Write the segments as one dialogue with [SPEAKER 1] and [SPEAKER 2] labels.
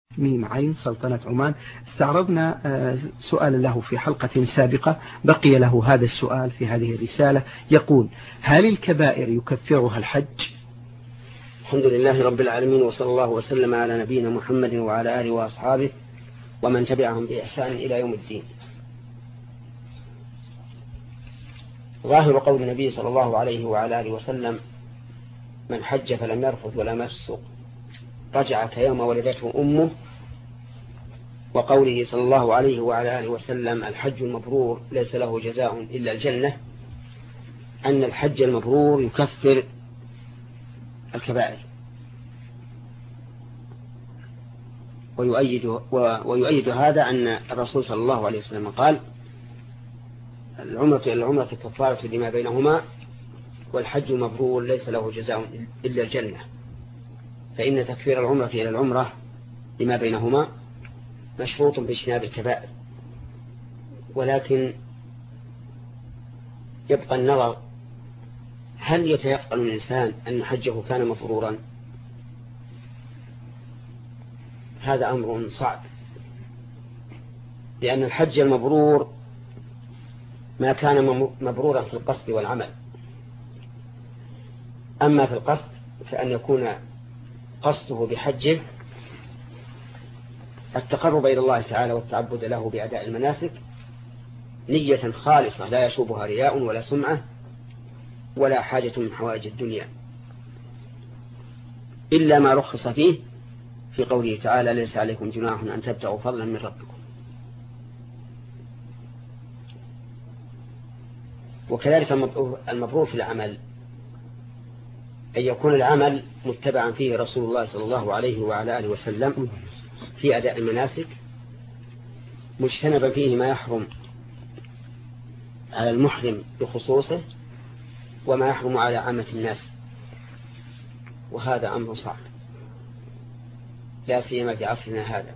[SPEAKER 1] ميم عين سلطنة عمان. استعرضنا سؤالا له في حلقة سابقة، بقي له هذا السؤال في هذه الرسالة، يقول: هل الكبائر يكفرها الحج؟
[SPEAKER 2] الحمد لله رب العالمين، وصلى الله وسلم على نبينا محمد وعلى آله وأصحابه ومن تبعهم بإحسان إلى يوم الدين. ظاهر قول النبي صلى الله عليه وعلى آله وسلم: من حج فلم يرفث ولم يفسق رجع كيوم ولدته أمه، وقوله صلى الله عليه وعلى آله وسلم: الحج المبرور ليس له جزاء إلا الجنة، أن الحج المبرور يكفر الكبائر. ويؤيد هذا أن الرسول صلى الله عليه وسلم قال: العمرة كفارة لما بينهما، والحج المبرور ليس له جزاء إلا الجنة. فإن تكفير العمرة إلى العمرة لما بينهما مشروط باجتناب الكبائر، ولكن يبقى النظر: هل يتيقن الإنسان أن حجه كان مبرورا؟ هذا أمر صعب، لأن الحج المبرور ما كان مبرورا في القصد والعمل. أما في القصد فأن يكون قصده بحجه التقرب إلى الله تعالى والتعبد له بأداء المناسك نية خالصة لا يشوبها رياء ولا سمعة ولا حاجة من حوائج الدنيا، إلا ما رخص فيه في قوله تعالى: ليس عليكم جناح أن تبتغوا فضلا من ربكم. وكذلك المبرور في العمل أن يكون العمل متبعا فيه رسول الله صلى الله عليه وعلى آله وسلم في أداء المناسك، مجتنبا فيه ما يحرم على المحرم بخصوصه وما يحرم على عامة الناس، وهذا أمر صعب لا سيما في عصرنا هذا،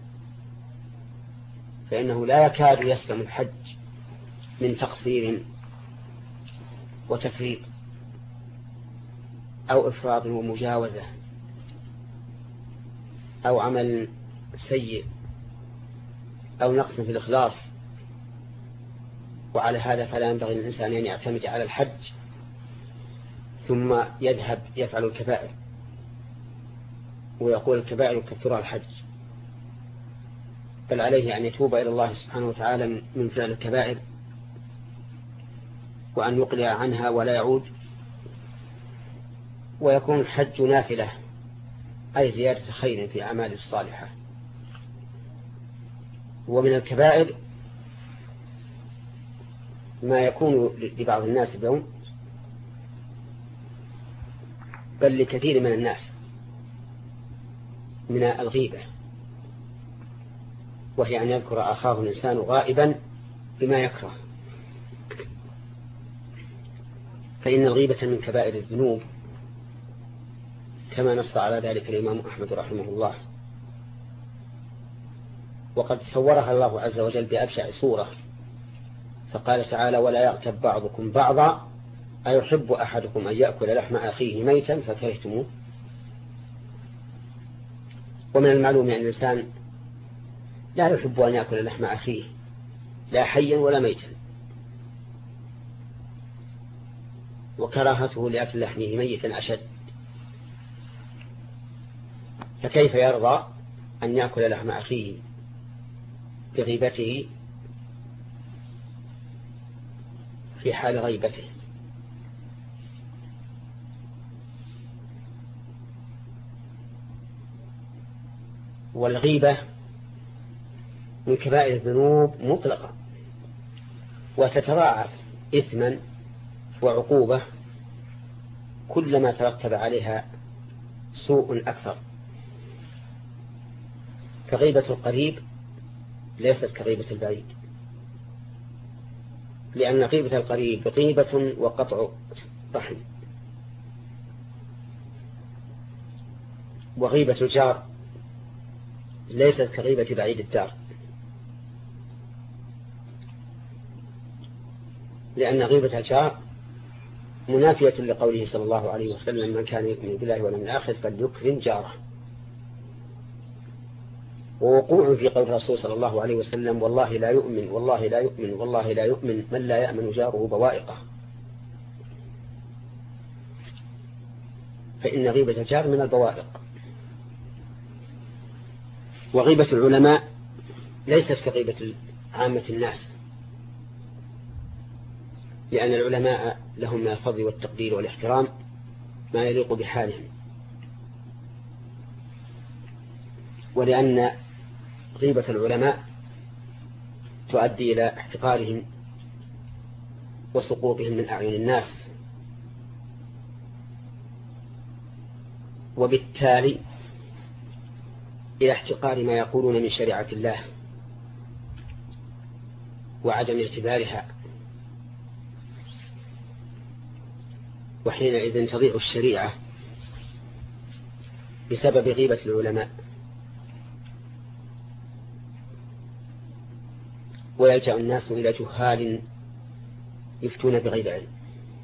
[SPEAKER 2] فإنه لا يكاد يسلم الحج من تقصير وتفريط أو إفراط ومجاوزة أو عمل سيء أو نقص في الإخلاص. وعلى هذا فلا ينبغي للإنسان أن يعتمد على الحج ثم يذهب يفعل الكبائر ويقول الكبائر يكفرها الحج، بل عليه أن يتوب إلى الله سبحانه وتعالى من فعل الكبائر وأن يقلع عنها ولا يعود، ويكون الحج نافلة أي زيادة خير في أعماله الصالحة. ومن الكبائر ما يكون لبعض الناس اليوم بل لكثير من الناس من الغيبة، وهي أن يذكر أخاه الإنسان غائبا بما يكره، فإن الغيبة من كبائر الذنوب كما نص على ذلك الإمام أحمد رحمه الله، وقد صورها الله عز وجل بأبشع صورة، فقال تعالى: ولا يغتب بعضكم بعضا أيحب أحدكم أن يأكل لحم أخيه ميتا فكرهتموه. ومن المعلوم أن الإنسان لا يحب أن يأكل لحم أخيه لا حيا ولا ميتا، وكراهته لأكل لحمه ميتا أشد، فكيف يرضى أن يأكل لحم أخيه بغيبته في حال غيبته؟ والغيبة من كبائر الذنوب مطلقة، وتتضاعف إثما وعقوبة كلما ترتب عليها سوء أكثر. كغيبة القريب ليست كغيبة البعيد، لأن غيبة القريب غيبة وقطع رحم، وغيبة الجار ليست كغيبة بعيد الدار، لأن غيبة الجار منافية لقوله صلى الله عليه وسلم: من كان يؤمن بالله واليوم الآخر فليكرم جاره. ووقوع في قول الرسول صلى الله عليه وسلم والله لا يؤمن والله لا يؤمن والله لا يؤمن من لا يأمن جاره بوائقه. فإن غيبة الجار من البوائق. وغيبة العلماء ليست كغيبة عامة الناس، لأن العلماء لهم من الفضل والتقدير والاحترام ما يليق بحالهم، ولأن غيبة العلماء تؤدي إلى احتقارهم وسقوطهم من أعين الناس، وبالتالي إلى احتقار ما يقولون من شريعة الله وعدم اعتبارها، وحينئذ تضيع الشريعة بسبب غيبة العلماء، ويلجأ الناس إلى جهال يفتون بغير علم.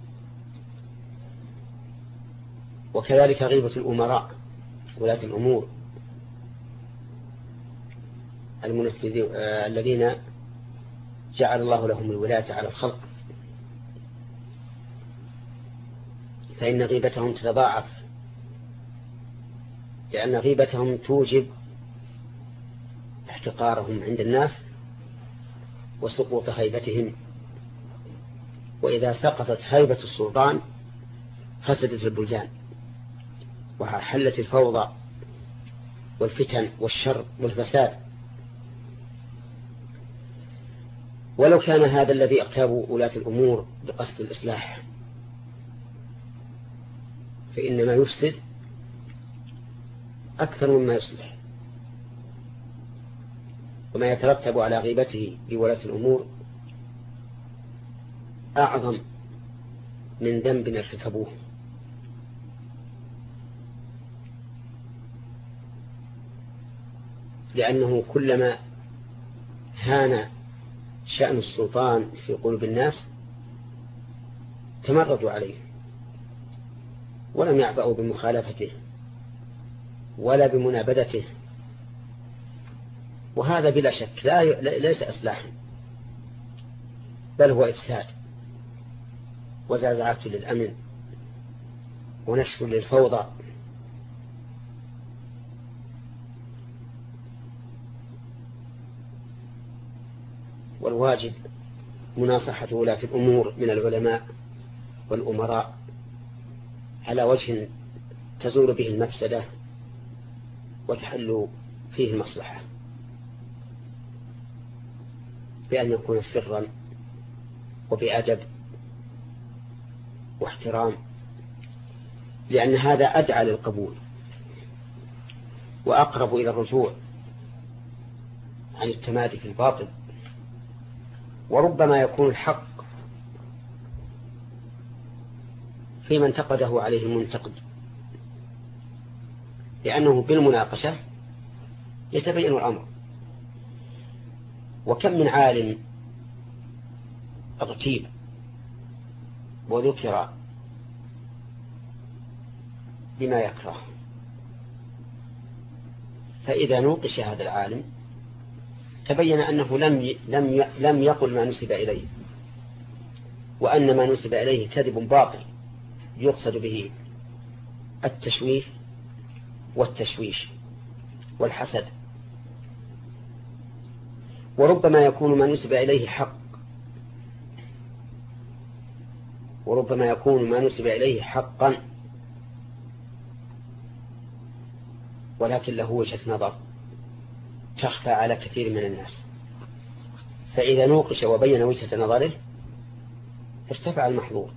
[SPEAKER 2] وكذلك غيبة الأمراء ولاة الأمور الذين جعل الله لهم الولاية على الخلق، فإن غيبتهم تتضاعف، لأن غيبتهم توجب احتقارهم عند الناس وسقوط هيبتهم. وإذا سقطت هيبة السلطان فسدت البلدان وحلت الفوضى والفتن والشر والفساد. ولو كان هذا الذي اغتابوا ولاة الأمور بقصد الإصلاح، فإنما يفسد أكثر مما يصلح، وما يترتب على غيبته لولاة الأمور أعظم من ذنب ارتكبوه. لأنه كلما هان شأن السلطان في قلوب الناس تمردوا عليه ولم يعبأوا بمخالفته ولا بمنابذته، وهذا بلا شك ليس إصلاحا، بل هو إفساد وزعزعة للأمن ونشر للفوضى. والواجب مناصحة ولاة الأمور من العلماء والأمراء على وجه تزول به المفسدة وتحل فيه المصلحة، بأن يكون سرا وبأدب واحترام، لأن هذا أدعى للقبول وأقرب إلى الرجوع عن التمادي في الباطل. وربما يكون الحق فيما انتقده عليه المنتقد، لأنه بالمناقشة يتبين الأمر. وكم من عالم اغتيب وذكر بما يكره، فإذا نوقش هذا العالم تبين أنه لم يقل ما نسب إليه، وأن ما نسب إليه كذب باطل يقصد به التشويش والتشويش والحسد. وربما يكون ما نسب إليه حق، وربما يكون ما نسب إليه حقا، ولكن له وجهة نظر تخفى على كثير من الناس، فإذا نوقش وبين وجهة نظره ارتفع المحظور.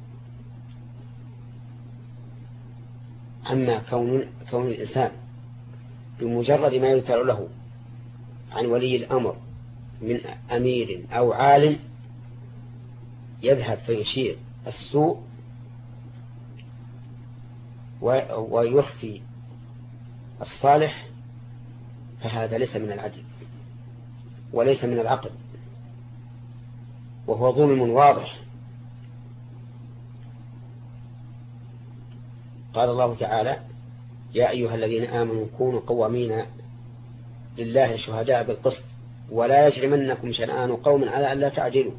[SPEAKER 2] أما كون الإنسان بمجرد ما يذكر له عن ولي الأمر من أمير أو عالم يذهب فيشير السوء ويخفي الصالح، فهذا ليس من العدل وليس من العقل، وهو ظلم واضح. قال الله تعالى: يا أيها الذين آمنوا كونوا قوامين لله شهداء بالقسط ولا يجرمنكم شنآن قوم على أن لا تعدلوا،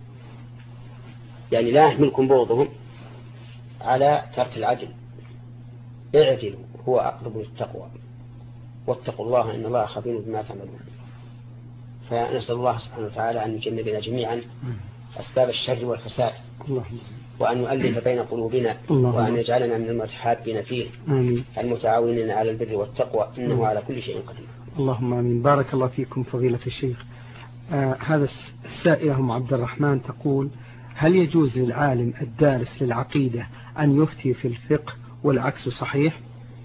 [SPEAKER 2] يعني لا يحملكم بغضهم على ترك العدل، اعدلوا هو أقرب للتقوى واتقوا الله إن الله خبير بما تعملون. فنسأل الله سبحانه وتعالى أن يجنبنا جميعا أسباب الشر والفساد، وأن يؤلف بين قلوبنا، وأن يجعلنا من المتحابين فيه المتعاونين على البر والتقوى، إنه على كل شيء قدير.
[SPEAKER 1] اللهم آمين. بارك الله فيكم فضيلة الشيخ. هذا السائلة أم عبد الرحمن تقول: هل يجوز للعالم الدارس للعقيدة أن يفتي في الفقه والعكس صحيح؟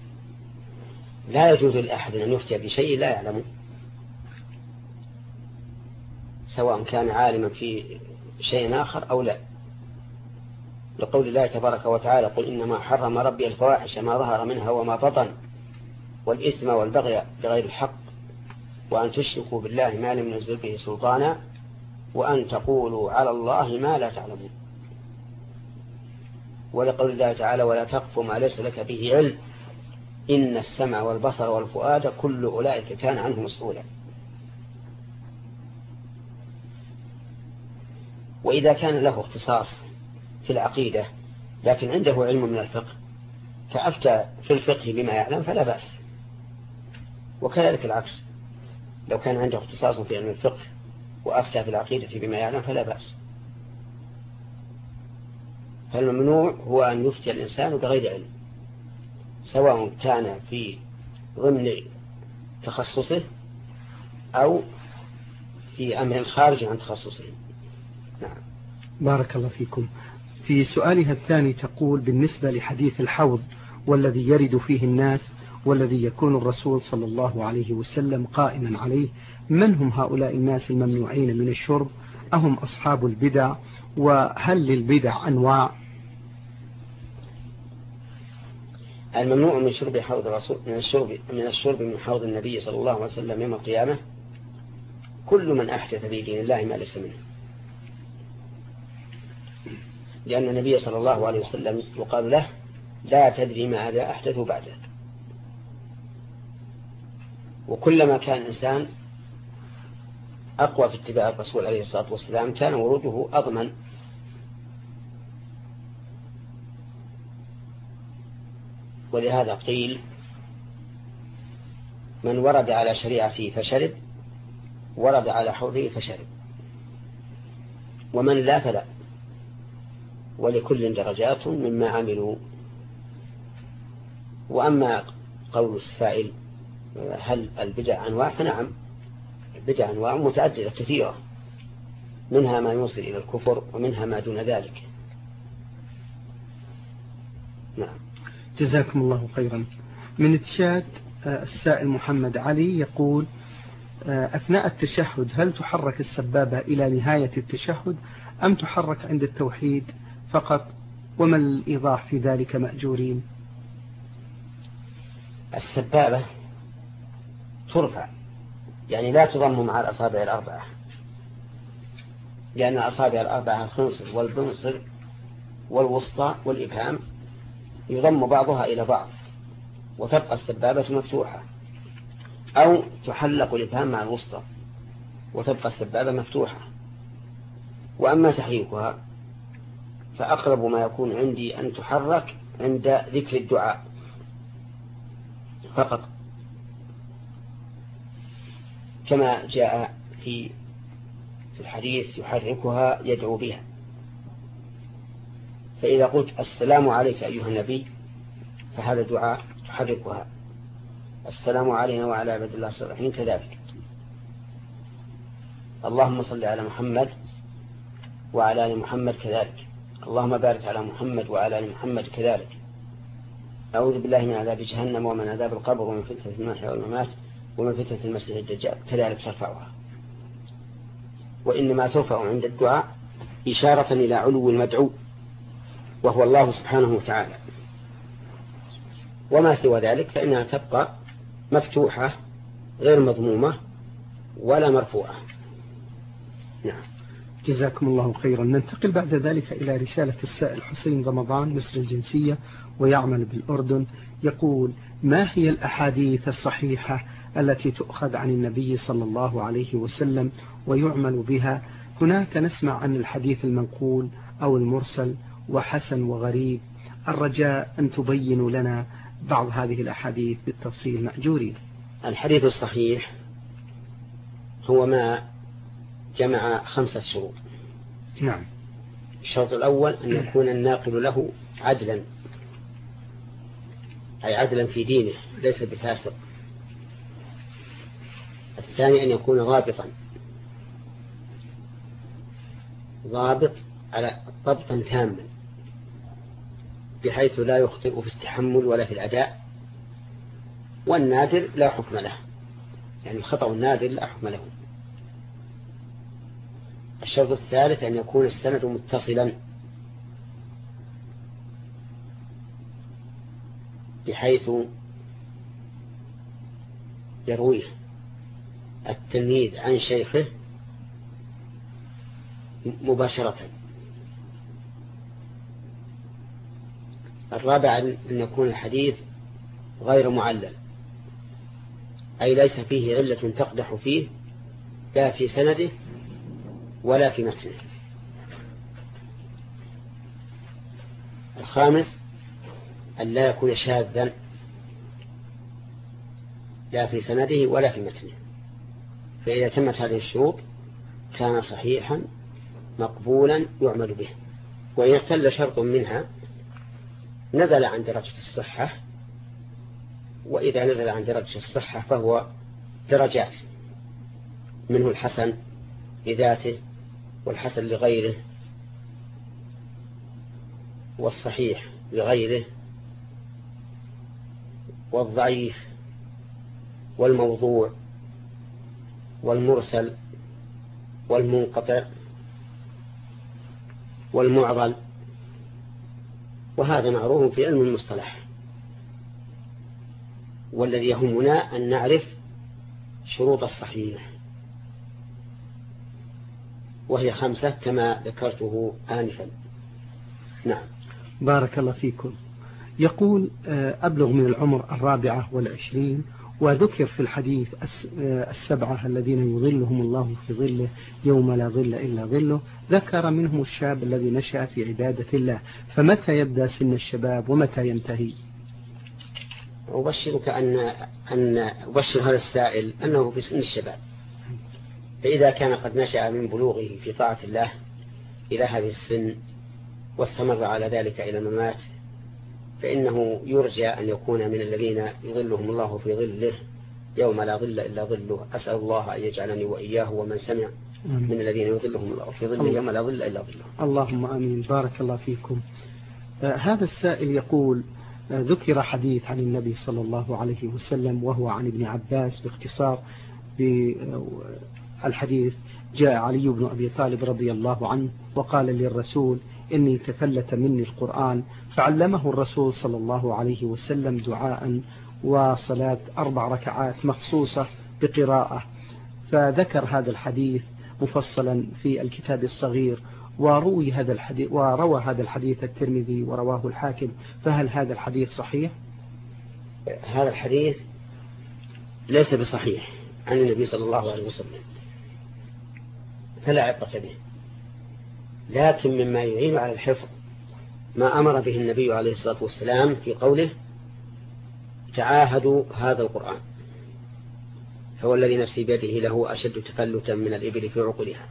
[SPEAKER 2] لا يجوز لأحد أن يفتي بشيء لا يعلمه، سواء كان عالما في شيء آخر أو لا، لقول الله تبارك وتعالى: قل إنما حرم ربي الفواحش ما ظهر منها وما بطن والإثم والبغي بغير الحق وأن تشركوا بالله ما لم ينزل به سلطانا وأن تقولوا على الله ما لا تعلمون. ولقول الله تعالى: ولا تقف ما ليس لك به علم إن السمع والبصر والفؤاد كل أولئك كان عنه مسؤولا. وإذا كان له اختصاص في العقيدة لكن عنده علم من الفقه فأفتى في الفقه بما يعلم فلا بأس، وكذلك العكس، لو كان عنده اختصاص في علم الفقه وأفتى في العقيدة بما يعلم فلا بأس. فالممنوع هو أن يفتي الإنسان بغير علم، سواء كان في ضمن تخصصه أو في أمر خارج عن تخصصه. نعم.
[SPEAKER 1] بارك الله فيكم. في سؤالها الثاني تقول: بالنسبة لحديث الحوض والذي يرد فيه الناس والذي يكون الرسول صلى الله عليه وسلم قائما عليه، من هم هؤلاء الناس الممنوعين من الشرب؟ أهم أصحاب البدع؟ وهل للبدع أنواع؟
[SPEAKER 2] الممنوع من شرب حوض الرسول من الشرب من حوض النبي صلى الله عليه وسلم يوم القيامة كل من أحدث في دين الله ما ليس منه، لأن النبي صلى الله عليه وسلم يقال له: لا تدري ماذا أحدث بعدك. وكلما كان الإنسان أقوى في اتباع الرسول عليه الصلاة والسلام كان وروده أضمن. ولهذا قيل: من ورد على شريعته فشرب ورد على حوضه فشرب، ومن لا فلا، ولكل درجات مما عملوا. وأما قول السائل: هل البدع أنواع؟ فنعم، البدع أنواع متعددة كثيرة، منها ما يوصل إلى الكفر ومنها ما دون ذلك. نعم.
[SPEAKER 1] جزاكم الله خيرا. من تشاد السائل محمد علي يقول: أثناء التشهد هل تحرك السبابة إلى نهاية التشهد أم تحرك عند التوحيد فقط؟ وما الإيضاح في ذلك مأجورين؟
[SPEAKER 2] السبابة ترفع، يعني لا تضم مع الأصابع الأربعة، لأن الأصابع الأربعة الخنصر والبنصر والوسطى والإبهام يضم بعضها إلى بعض وتبقى السبابة مفتوحة، أو تحلق الإبهام مع الوسطى وتبقى السبابة مفتوحة. وأما تحريكها فأقرب ما يكون عندي أن تحرك عند ذكر الدعاء فقط، كما جاء في الحديث: يحركها يدعو بها. فإذا قلت: السلام عليك أيها النبي، فهذا دعاء تحركها. السلام علينا وعلى عباد الله الصالحين كذلك. اللهم صل على محمد وعلى آل محمد كذلك. اللهم بارك على محمد وعلى آل محمد كذلك. أعوذ بالله من عذاب جهنم ومن عذاب القبر ومن فتنة المحيا والممات ومن فتنة المسيح الدجال، كذلك ترفعها. وإنما ترفع عند الدعاء إشارة إلى علو المدعو وهو الله سبحانه وتعالى، وما سوى ذلك فإنها تبقى مفتوحة غير مضمومة ولا مرفوعة. نعم.
[SPEAKER 1] جزاكم الله خيرا. ننتقل بعد ذلك إلى رسالة السائل حسين رمضان مصر الجنسية ويعمل بالأردن. يقول: ما هي الأحاديث الصحيحة التي تؤخذ عن النبي صلى الله عليه وسلم ويعمل بها. هناك نسمع عن الحديث المنقول أو المرسل وحسن وغريب. الرجاء أن تبينوا لنا بعض هذه الأحاديث بالتفصيل مأجورين.
[SPEAKER 2] الحديث الصحيح هو ما جمع 5 شروط.
[SPEAKER 1] نعم.
[SPEAKER 2] الشرط الأول أن يكون الناقل له عدلا، أي عدلا في دينه ليس بفاسق. الثاني أن يكون ضابط على ضبطا تاما بحيث لا يخطئ في التحمل ولا في الأداء، والنادر لا حكم له، يعني الخطأ النادر لا حكم له. الشرط الثالث أن يكون السند متصلا بحيث يرويه التلميذ عن شيخه مباشرة. الرابع أن يكون الحديث غير معلل، أي ليس فيه علة تقدح فيه لا في سنده ولا في متنه. الخامس أن لا يكون شاذا لا في سنده ولا في متنه، فإذا تمت هذه الشروط كان صحيحا مقبولا يعمل به. وإن اختل شرط منها نزل عن درجة الصحة، وإذا نزل عن درجة الصحة فهو درجات، منه الحسن لذاته والحسن لغيره والصحيح لغيره والضعيف والموضوع والمرسل والمنقطع والمعضل، وهذا معروف في علم المصطلح. والذي يهمنا أن نعرف شروط الصحيح، وهي 5 كما ذكرته آنفا. نعم.
[SPEAKER 1] بارك الله فيكم. يقول أبلغ من العمر 24، وذكر في الحديث 7 الذين يظلهم الله في ظله يوم لا ظل إلا ظله، ذكر منهم الشاب الذي نشأ في عبادة الله، فمتى يبدأ سن الشباب ومتى ينتهي؟
[SPEAKER 2] أبشرك أن أبشر هذا السائل أنه في سن الشباب، فإذا كان قد نشأ من بلوغه في طاعة الله إلى هذه السن واستمر على ذلك إلى الممات فإنه يرجى أن يكون من الذين يظلهم الله في ظله يوم لا ظل إلا ظله. أسأل الله أن يجعلني وإياه ومن سمع من الذين يظلهم الله في ظله يوم لا ظل إلا ظله.
[SPEAKER 1] اللهم آمين. بارك الله فيكم. هذا السائل يقول ذكر حديث عن النبي صلى الله عليه وسلم وهو عن ابن عباس باختصار. بالحديث جاء علي بن أبي طالب رضي الله عنه وقال للرسول إني تفلت مني القرآن، فعلمه الرسول صلى الله عليه وسلم دعاء وصلاة 4 ركعات مخصوصة بقراءة، فذكر هذا الحديث مفصلا في الكتاب الصغير، وروى هذا الحديث الترمذي ورواه الحاكم، فهل هذا الحديث صحيح؟
[SPEAKER 2] هذا الحديث ليس بصحيح عن النبي صلى الله عليه وسلم، فلا عبرة به، لكن مما يعين على الحفظ ما أمر به النبي عليه الصلاة والسلام في قوله تعاهدوا هذا القرآن، فهو الذي نفسي بيده له أشد تفلتا من الإبل في عقلها،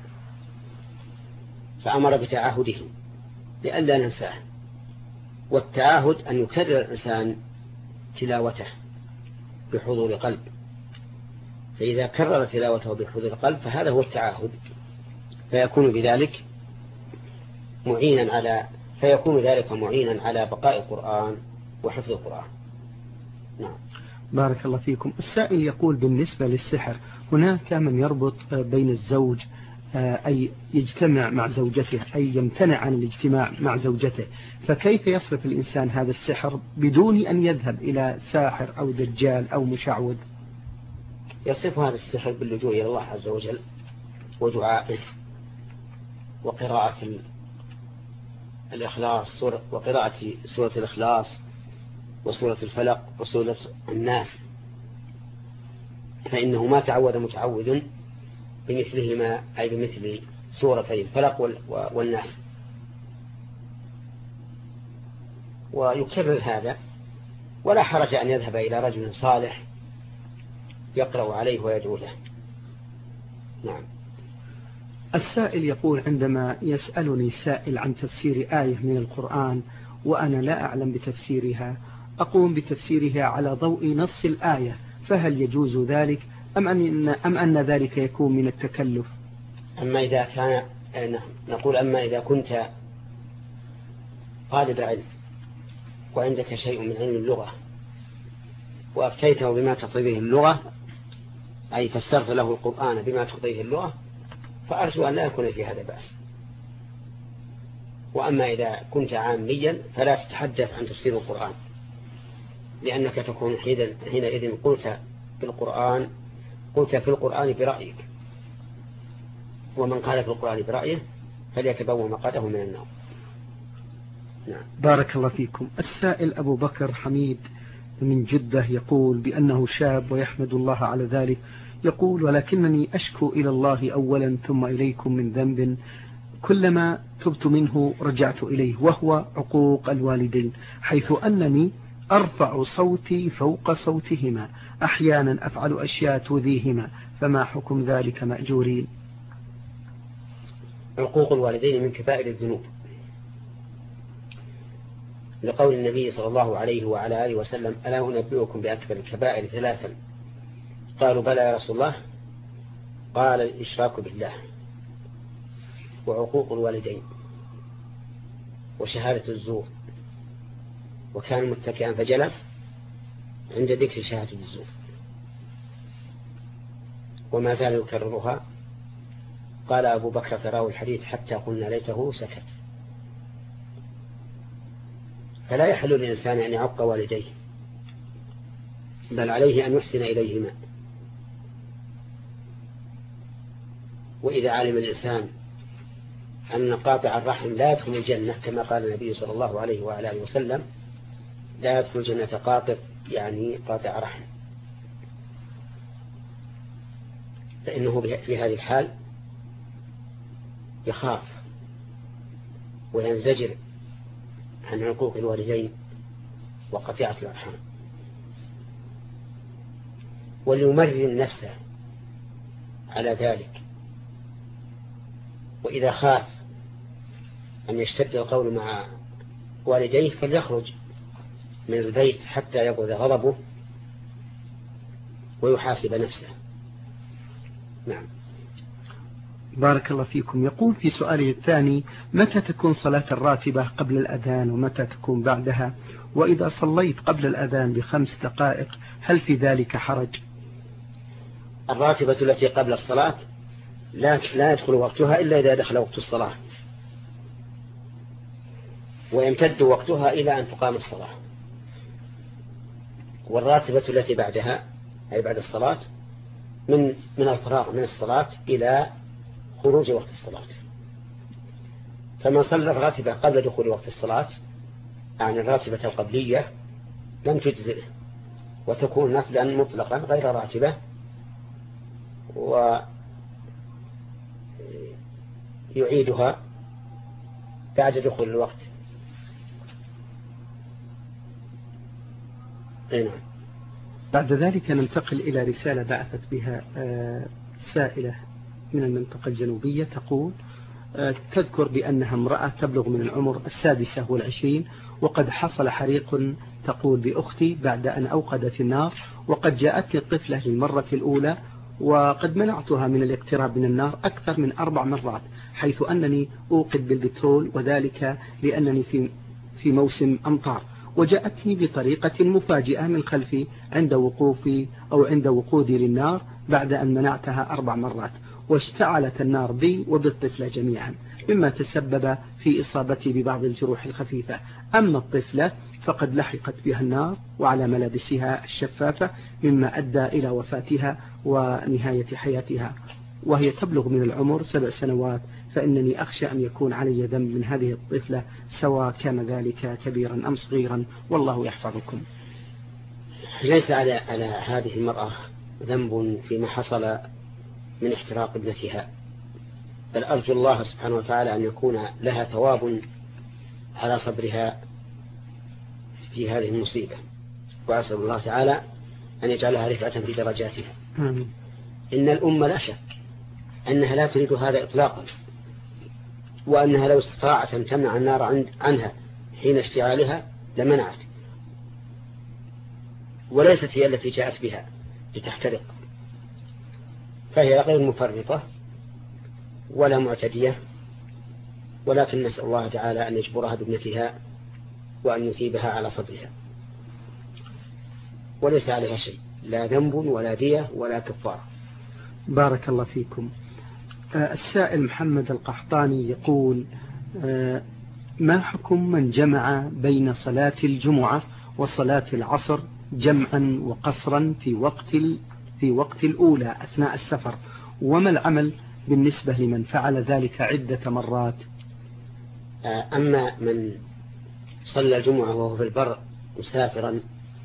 [SPEAKER 2] فأمر بتعاهده لئلا ننساه. والتعاهد أن يكرر الإنسان تلاوته بحضور قلب، فإذا كرر تلاوته بحضور قلب فهذا هو التعاهد، فيكون ذلك معينا على بقاء القرآن وحفظ القرآن. نعم.
[SPEAKER 1] بارك الله فيكم. السائل يقول بالنسبة للسحر هناك من يربط بين الزوج أي يجتمع مع زوجته أي يمتنع عن الاجتماع مع زوجته، فكيف يصرف الإنسان هذا السحر بدون أن يذهب إلى ساحر أو دجال أو مشعوذ؟
[SPEAKER 2] يصرف هذا السحر باللجوء إلى الله عز وجل ودعائه وقراءة الإخلاص وقراءة سورة الإخلاص وسورة الفلق وسورة الناس، فإنه ما تعود متعوذ بمثلهما، أي بمثل سورتي الفلق والناس. ويكرر هذا، ولا حرج أن يذهب إلى رجل صالح يقرأ عليه ويدعو له. نعم.
[SPEAKER 1] السائل يقول: عندما يسألني سائل عن تفسير آية من القرآن وأنا لا أعلم بتفسيرها، أقوم بتفسيرها على ضوء نص الآية، فهل يجوز ذلك أم أن ذلك يكون من التكلف؟
[SPEAKER 2] أما إذا كان نقول أما إذا كنت طالب علم وعندك شيء من علم اللغة وأفتيته بما تقتضيه اللغة، أي فسرت له القرآن بما تقتضيه اللغة، فأرجو أن لا يكون في هذا بأس. وأما إذا كنت عاميا فلا تتحدث عن تفسير القرآن، لأنك تكون حينئذ قلت في القرآن برأيك، ومن قال في القرآن برأيه فليتبوأ مقعده من النار. نعم.
[SPEAKER 1] بارك الله فيكم. السائل أبو بكر حميد من جدة يقول بأنه شاب ويحمد الله على ذلك، يقول: ولكنني أشكو إلى الله أولا ثم إليكم من ذنب كلما تبت منه رجعت إليه، وهو عقوق الوالدين، حيث أنني أرفع صوتي فوق صوتهما، أحيانا أفعل أشياء تؤذيهما، فما حكم ذلك مأجورين؟
[SPEAKER 2] عقوق الوالدين من كبائر الذنوب، لقول النبي صلى الله عليه وعلى آله وسلم: ألا أنبئكم بأكبر الكبائر 3؟ قالوا: بلى يا رسول الله. قال: الإشراك بالله، وعقوق الوالدين، وشهادة الزور. وكان متكئا فجلس عند ذكر شهادة الزور، وما زال يكررها. قال أبو بكر تراه الحديث حتى قلنا ليته سكت. فلا يحل للإنسان أن يعق والديه، بل عليه أن يحسن إليهما. وإذا علم الإنسان أن قاطع الرحم لا يدخل الجنة، كما قال النبي صلى الله عليه وآله وسلم: لا يدخل الجنة قاطع، يعني قاطع رحم، فإنه في هذه الحال يخاف وينزجر عن عقوق الوالدين وقطيعة الأرحام، وليمرن نفسه على ذلك. وإذا خاف أن يشتد القول مع والديه فليخرج من البيت حتى يبرد غضبه ويحاسب نفسه. نعم.
[SPEAKER 1] بارك الله فيكم. يقول في سؤاله الثاني: متى تكون صلاة الراتبة قبل الأذان ومتى تكون بعدها؟ وإذا صليت قبل الأذان ب5 دقائق هل في ذلك حرج؟
[SPEAKER 2] الراتبة التي قبل الصلاة لا يدخل وقتها إلا إذا دخل وقت الصلاة، ويمتد وقتها إلى أن تقام الصلاة. والراتبة التي بعدها أي بعد الصلاة من الفراغ من الصلاة إلى خروج وقت الصلاة. فمن صلى الراتبة قبل دخول وقت الصلاة، يعني الراتبة القبلية، لم تجزئه وتكون نفلا مطلقا غير راتبة، ويعيدها بعد دخول الوقت. نعم.
[SPEAKER 1] بعد ذلك ننتقل إلى رسالة بعثت بها سائلة من المنطقة الجنوبية، تقول تذكر بأنها امرأة تبلغ من العمر 26، وقد حصل حريق تقول بأختي بعد أن أوقدت النار، وقد جاءتني الطفلة للمرة الأولى، وقد منعتها من الاقتراب من النار أكثر من 4 مرات، حيث أنني أوقد بالبترول، وذلك لأنني في موسم أمطار، وجاءتني بطريقة مفاجئة من خلفي عند وقوفي أو عند وقودي للنار بعد أن منعتها 4 مرات، واشتعلت النار بي وبالطفلة جميعا، مما تسبب في إصابتي ببعض الجروح الخفيفة. أما الطفلة فقد لحقت بها النار وعلى ملابسها الشفافة، مما أدى إلى وفاتها ونهاية حياتها، وهي تبلغ من العمر 7 سنوات، فإنني أخشى أن يكون علي ذنب من هذه الطفلة، سواء كان ذلك كبيرا أم صغيرا، والله يحفظكم.
[SPEAKER 2] ليس على هذه المرأة ذنب فيما حصل من احتراق ابنتها، بل أرجو الله سبحانه وتعالى أن يكون لها ثواب على صبرها في هذه المصيبة، وأسأل الله تعالى أن يجعلها رفعة في درجاتها. إن الأمة لا شك أنها لا تريد هذا إطلاقا، وأنها لو استطاعت أن تمنع النار عنها حين اشتعالها لمنعت، وليست هي التي جاءت بها لتحترق، فهي غير مفرطة ولا معتدية، ولكن نسأل الله تعالى أن يجبرها بابنتها وأن يثيبها على صبرها، وليس عليها شيء، لا ذنب ولا دية ولا كفارة.
[SPEAKER 1] بارك الله فيكم. السائل محمد القحطاني يقول: ما حكم من جمع بين صلاة الجمعة وصلاة العصر جمعا وقصرا في وقت الأولى أثناء السفر، وما العمل بالنسبة لمن فعل ذلك عدة مرات؟
[SPEAKER 2] أما من صلى الجمعة وهو في البر مسافرا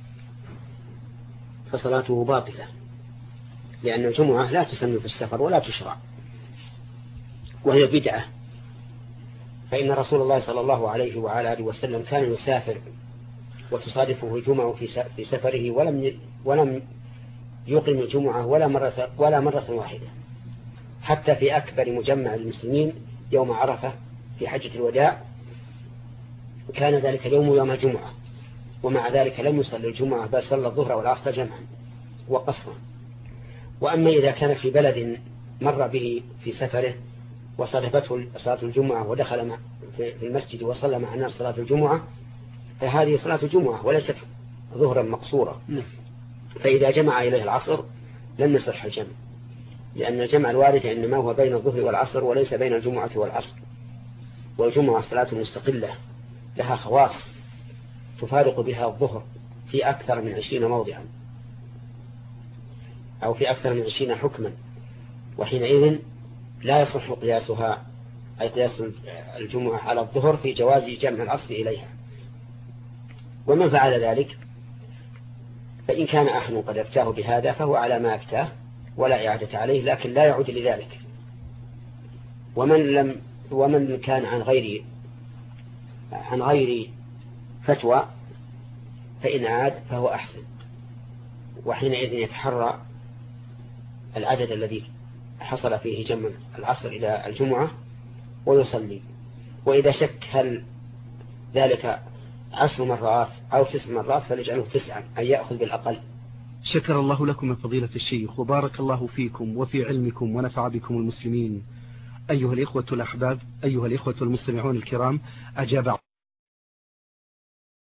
[SPEAKER 2] فصلاته باطلة، لأن الجمعة لا تسن في السفر ولا تشرع، وهي بدعة، فإن رسول الله صلى الله عليه وعلى آله وسلم كان يسافر وتصادفه الجمعة في سفره ولم يقيم الجمعة ولا مرة واحدة، حتى في أكبر مجمع المسلمين يوم عرفة في حجة الوداع كان ذلك اليوم يوم الجمعة، ومع ذلك لم يصلي الجمعة بل صلى الظهر والعصر جمعا وقصرا. وأما إذا كان في بلد مر به في سفره وصادفته صلاة الجمعة ودخل في المسجد وصلى مع الناس صلاة الجمعة فهذه صلاة الجمعة وليست ظهرا مقصورة، فإذا جمع إليه العصر لم يصح الجمع، لأن الجمع الوارد إنما هو بين الظهر والعصر وليس بين الجمعة والعصر، والجمعة صلاة مستقلة لها خواص تفارق بها الظهر في أكثر من 20 موضعا أو في أكثر من 20 حكما، وحينئذ لا يصح قياسها أي قياس الجمعة على الظهر في جواز جمع العصر إليها. ومن فعل ذلك فإن كان أحد قد أفتاه بهذا فهو على ما أفتاه ولا إعادة عليه، لكن لا يعود لذلك. ومن كان عن غير فتوى فإن عاد فهو أحسن، وحينئذ يتحرى العدد الذي حصل فيه جمع العصر إلى الجمعة ويصلي، وإذا شك هل ذلك 10 مرات أو 9 مرات فليجعله 9 أن يأخذ بالأقل.
[SPEAKER 1] شكر الله لكم من فضيلة الشيخ، وبارك الله فيكم وفي علمكم ونفع بكم المسلمين. أيها الإخوة الأحباب، أيها الإخوة المستمعون الكرام، أجاب